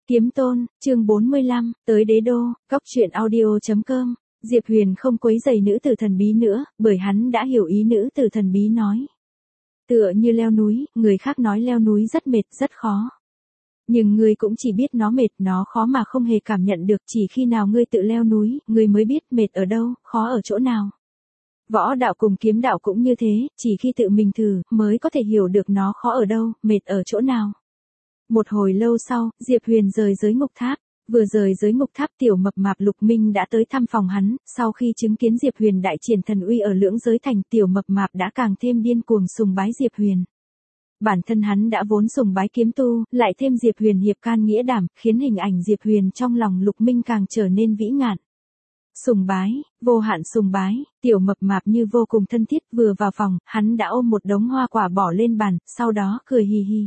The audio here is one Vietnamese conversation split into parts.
Kiếm Tôn, chương 45, tới đế đô, góc truyện audio.com. Diệp Huyền không quấy rầy nữ tử thần bí nữa, bởi hắn đã hiểu ý nữ tử thần bí nói. Tựa như leo núi, người khác nói leo núi rất mệt, rất khó. Nhưng ngươi cũng chỉ biết nó mệt, nó khó mà không hề cảm nhận được, chỉ khi nào ngươi tự leo núi, ngươi mới biết mệt ở đâu, khó ở chỗ nào. Võ đạo cùng kiếm đạo cũng như thế, chỉ khi tự mình thử, mới có thể hiểu được nó khó ở đâu, mệt ở chỗ nào. Một hồi lâu sau, Diệp Huyền rời giới ngục tháp. Vừa rời giới ngục tháp, tiểu mập mạp Lục Minh đã tới thăm phòng hắn, sau khi chứng kiến Diệp Huyền đại triển thần uy ở Lưỡng Giới Thành, tiểu mập mạp đã càng thêm điên cuồng sùng bái Diệp Huyền. Bản thân hắn đã vốn sùng bái kiếm tu, lại thêm Diệp Huyền hiệp can nghĩa đảm, khiến hình ảnh Diệp Huyền trong lòng Lục Minh càng trở nên vĩ ngạn. Sùng bái, vô hạn sùng bái, tiểu mập mạp như vô cùng thân thiết, vừa vào phòng, hắn đã ôm một đống hoa quả bỏ lên bàn, sau đó cười hì hì.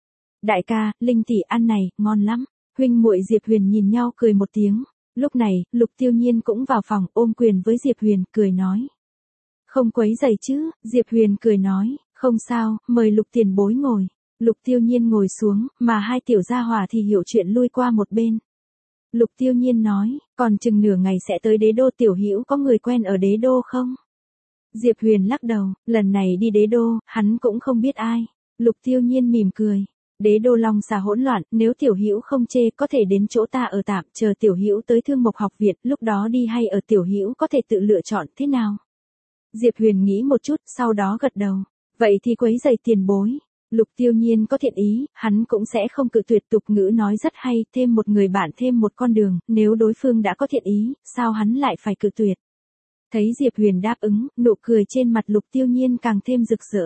Đại ca, Linh tỷ ăn này, ngon lắm. Huynh muội Diệp Huyền nhìn nhau cười một tiếng. Lúc này, Lục Tiêu Nhiên cũng vào phòng, ôm quyền với Diệp Huyền, cười nói. Không quấy rầy chứ, Diệp Huyền cười nói, không sao, mời Lục tiền bối ngồi. Lục Tiêu Nhiên ngồi xuống, mà hai tiểu gia hỏa thì hiểu chuyện lui qua một bên. Lục Tiêu Nhiên nói, còn chừng nửa ngày sẽ tới đế đô, tiểu hữu có người quen ở đế đô không? Diệp Huyền lắc đầu, lần này đi đế đô, hắn cũng không biết ai. Lục Tiêu Nhiên mỉm cười. Đế đô long xà hỗn loạn, nếu tiểu hữu không chê có thể đến chỗ ta ở tạm, chờ tiểu hữu tới Thương Mộc học viện, lúc đó đi hay ở tiểu hữu có thể tự lựa chọn thế nào. Diệp Huyền nghĩ một chút, sau đó gật đầu. Vậy thì quấy rầy tiền bối. Lục Tiêu Nhiên có thiện ý, hắn cũng sẽ không cự tuyệt, tục ngữ nói rất hay, thêm một người bạn thêm một con đường, nếu đối phương đã có thiện ý, sao hắn lại phải cự tuyệt. Thấy Diệp Huyền đáp ứng, nụ cười trên mặt Lục Tiêu Nhiên càng thêm rực rỡ.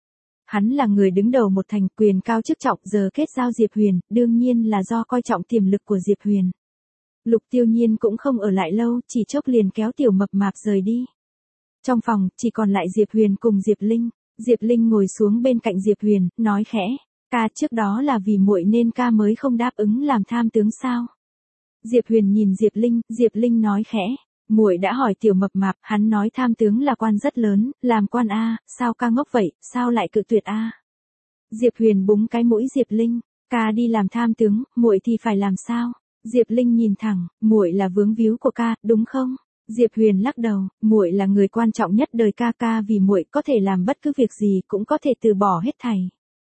Hắn là người đứng đầu một thành, quyền cao chức trọng, giờ kết giao Diệp Huyền, đương nhiên là do coi trọng tiềm lực của Diệp Huyền. Lục Tiêu Nhiên cũng không ở lại lâu, chỉ chốc liền kéo tiểu mập mạp rời đi. Trong phòng, chỉ còn lại Diệp Huyền cùng Diệp Linh. Diệp Linh ngồi xuống bên cạnh Diệp Huyền, nói khẽ, ca, trước đó là vì muội nên ca mới không đáp ứng làm tham tướng sao? Diệp Huyền nhìn Diệp Linh nói khẽ. Muội đã hỏi tiểu mập mạp, hắn nói tham tướng là quan rất lớn, làm quan a, sao ca ngốc vậy, sao lại cự tuyệt a? Diệp Huyền búng cái mũi Diệp Linh, ca đi làm tham tướng, muội thì phải làm sao? Diệp Linh nhìn thẳng, muội là vướng víu của ca, đúng không? Diệp Huyền lắc đầu, muội là người quan trọng nhất đời ca, ca vì muội có thể làm bất cứ việc gì, cũng có thể từ bỏ hết thảy.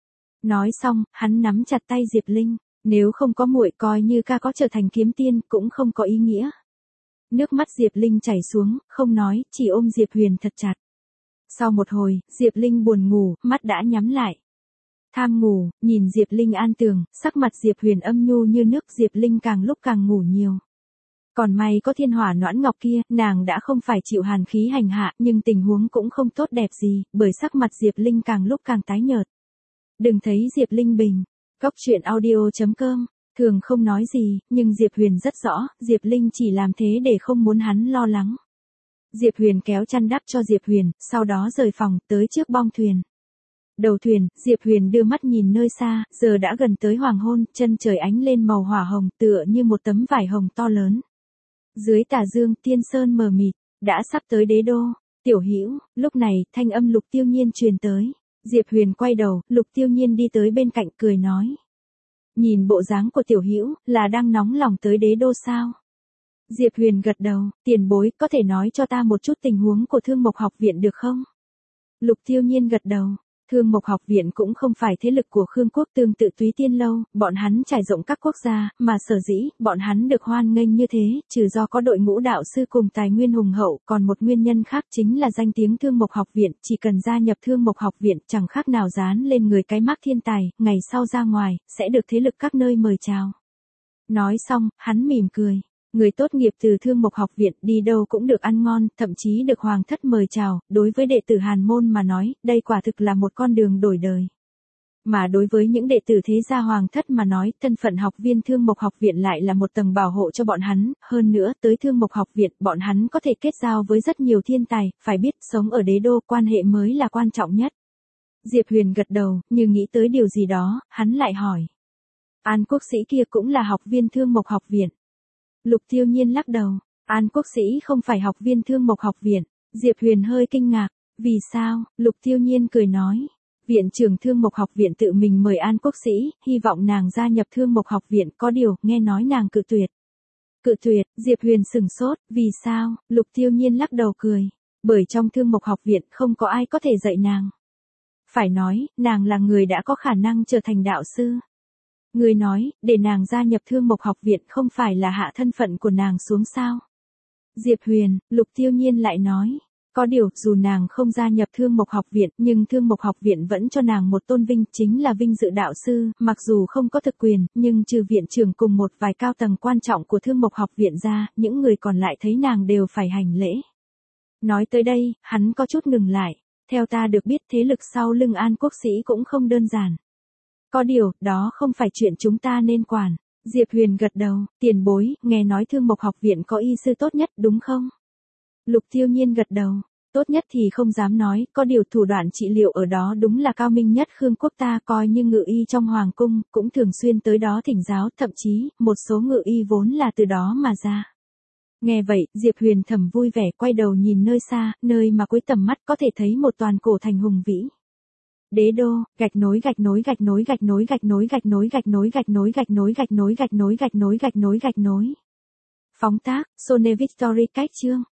Nói xong, hắn nắm chặt tay Diệp Linh, nếu không có muội, coi như ca có trở thành kiếm tiên, cũng không có ý nghĩa. Nước mắt Diệp Linh chảy xuống, không nói, chỉ ôm Diệp Huyền thật chặt. Sau một hồi, Diệp Linh buồn ngủ, mắt đã nhắm lại. Tham ngủ, nhìn Diệp Linh an tường, sắc mặt Diệp Huyền âm nhu như nước, Diệp Linh càng lúc càng ngủ nhiều. Còn may có thiên hỏa noãn ngọc kia, nàng đã không phải chịu hàn khí hành hạ, nhưng tình huống cũng không tốt đẹp gì, bởi sắc mặt Diệp Linh càng lúc càng tái nhợt. Đừng thấy Diệp Linh bình. Góc truyện audio.com. Thường không nói gì, nhưng Diệp Huyền rất rõ, Diệp Linh chỉ làm thế để không muốn hắn lo lắng. Diệp Huyền kéo chăn đắp cho Diệp Huyền, sau đó rời phòng, tới trước bong thuyền. Đầu thuyền, Diệp Huyền đưa mắt nhìn nơi xa, giờ đã gần tới hoàng hôn, chân trời ánh lên màu hỏa hồng, tựa như một tấm vải hồng to lớn. Dưới tà dương, tiên sơn mờ mịt, đã sắp tới đế đô. Tiểu hữu, lúc này, thanh âm Lục Tiêu Nhiên truyền tới. Diệp Huyền quay đầu, Lục Tiêu Nhiên đi tới bên cạnh, cười nói. Nhìn bộ dáng của tiểu hữu, là đang nóng lòng tới đế đô sao? Diệp Huyền gật đầu, tiền bối, có thể nói cho ta một chút tình huống của Thương Mộc học viện được không? Lục Tiêu Nhiên gật đầu, Thương Mộc học viện cũng không phải thế lực của Khương quốc, tương tự Túy Tiên lâu, bọn hắn trải rộng các quốc gia, mà sở dĩ, bọn hắn được hoan nghênh như thế, trừ do có đội ngũ đạo sư cùng tài nguyên hùng hậu, còn một nguyên nhân khác chính là danh tiếng Thương Mộc học viện, chỉ cần gia nhập Thương Mộc học viện, chẳng khác nào dán lên người cái mác thiên tài, ngày sau ra ngoài, sẽ được thế lực các nơi mời chào. Nói xong, hắn mỉm cười. Người tốt nghiệp từ Thương Mộc học viện đi đâu cũng được ăn ngon, thậm chí được hoàng thất mời chào, đối với đệ tử Hàn môn mà nói, đây quả thực là một con đường đổi đời. Mà đối với những đệ tử thế gia hoàng thất mà nói, thân phận học viên Thương Mộc học viện lại là một tầng bảo hộ cho bọn hắn, hơn nữa, tới Thương Mộc học viện, bọn hắn có thể kết giao với rất nhiều thiên tài, phải biết, sống ở đế đô, quan hệ mới là quan trọng nhất. Diệp Huyền gật đầu, như nghĩ tới điều gì đó, hắn lại hỏi. An quốc sĩ kia cũng là học viên Thương Mộc học viện. Lục Tiêu Nhiên lắc đầu, An quốc sĩ không phải học viên Thương Mộc học viện. Diệp Huyền hơi kinh ngạc, vì sao? Lục Tiêu Nhiên cười nói, Viện trưởng Thương Mộc Học viện tự mình mời An Quốc Sĩ, hy vọng nàng gia nhập Thương Mộc Học viện, có điều, nghe nói nàng cự tuyệt. Cự tuyệt, Diệp Huyền sừng sốt, vì sao? Lục Tiêu Nhiên lắc đầu cười. Bởi trong Thương Mộc Học viện không có ai có thể dạy nàng. Phải nói, nàng là người đã có khả năng trở thành đạo sư. Người nói, để nàng gia nhập Thương Mộc Học viện không phải là hạ thân phận của nàng xuống sao? Diệp Huyền, Lục Tiêu Nhiên lại nói. Có điều, dù nàng không gia nhập Thương Mộc Học viện, nhưng Thương Mộc Học viện vẫn cho nàng một tôn vinh, chính là vinh dự đạo sư, mặc dù không có thực quyền, nhưng trừ viện trưởng cùng một vài cao tầng quan trọng của Thương Mộc Học viện ra, những người còn lại thấy nàng đều phải hành lễ. Nói tới đây, hắn có chút ngừng lại. Theo ta được biết thế lực sau lưng An Quốc Sĩ cũng không đơn giản. Có điều, đó không phải chuyện chúng ta nên quản. Diệp Huyền gật đầu, tiền bối, nghe nói Thương Mộc Học viện có y sư tốt nhất đúng không? Lục Tiêu Nhiên gật đầu, tốt nhất thì không dám nói, có điều thủ đoạn trị liệu ở đó đúng là cao minh nhất. Khương quốc ta coi như ngự y trong hoàng cung, cũng thường xuyên tới đó thỉnh giáo, thậm chí, một số ngự y vốn là từ đó mà ra. Nghe vậy, Diệp Huyền thầm vui vẻ quay đầu nhìn nơi xa, nơi mà cuối tầm mắt có thể thấy một toàn cổ thành hùng vĩ. Đế đô, gạch nối gạch nối gạch nối gạch nối gạch nối gạch nối gạch nối gạch nối gạch nối gạch nối gạch nối gạch nối gạch nối gạch nối. Phóng tác, Sone Victory cách chương.